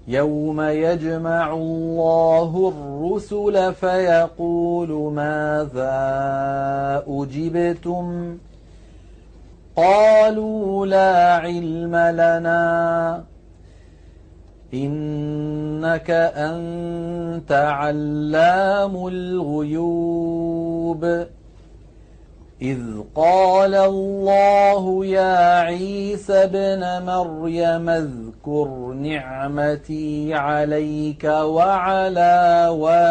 يوم يجمع الله الرسل فيقول ماذا أجبتم قالوا لا علم لنا إنك أنت علام الغيوب إذ قال الله يا عيسى ابن مريم اذكر نعمتي عليك وعلى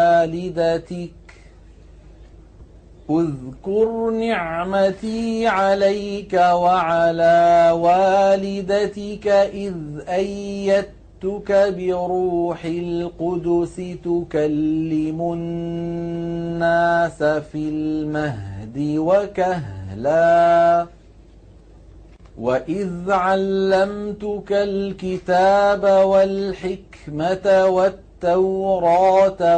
والدتك إذ أيدتك بروح القدس تكلم الناس في المهد وكهلا وإذ علمتك الكتاب والحكمة والتوراة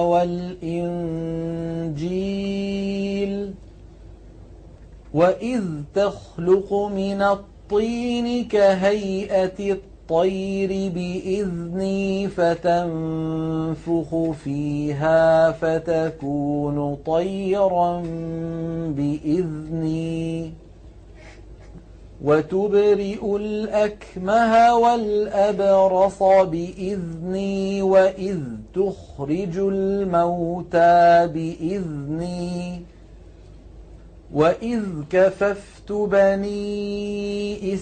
والإنجيل وإذ تخلق من الطين كهيئة الطير بإذني فتنفخ فيها فتكون طيرا بإذني وتبرئ الأكمه والأبرص بإذني وإذ تخرج الموتى بإذني وإذ كففت بني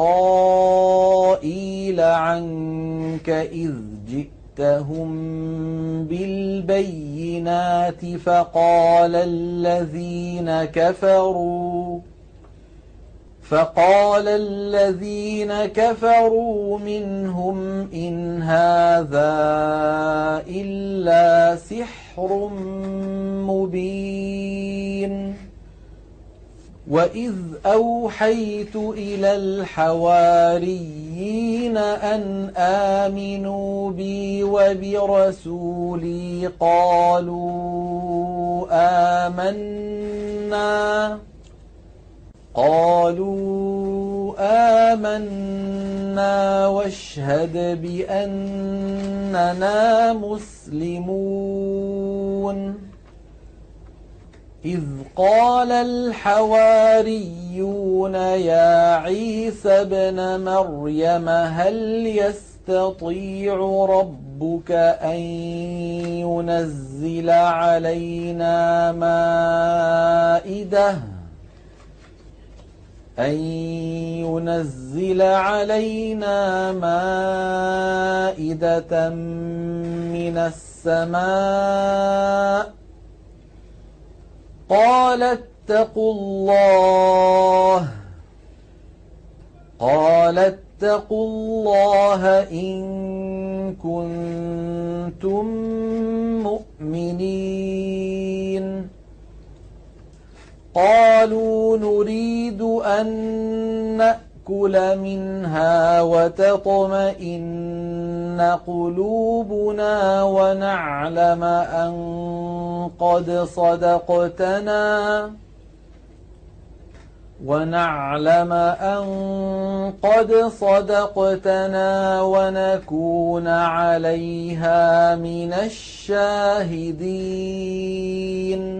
إسرائيل عنك إذ جئتهم بالبينات فقال الذين كفروا منهم إن هذا إلا سحر مبين وإذ أوحيت إلى الحواريين أن آمنوا بي وبرسولي قالوا آمنا واشهد بأننا مسلمون إذ قال الحواريون يا عيسى ابن مريم هل يستطيع ربك أن ينزل علينا مائدة من السماء قال اتقوا الله إن كنتم مؤمنين قالوا نريد أن نأكل منها وتطمئن قلوبنا ونعلم أن قد صدقتنا ونكون عليها من الشاهدين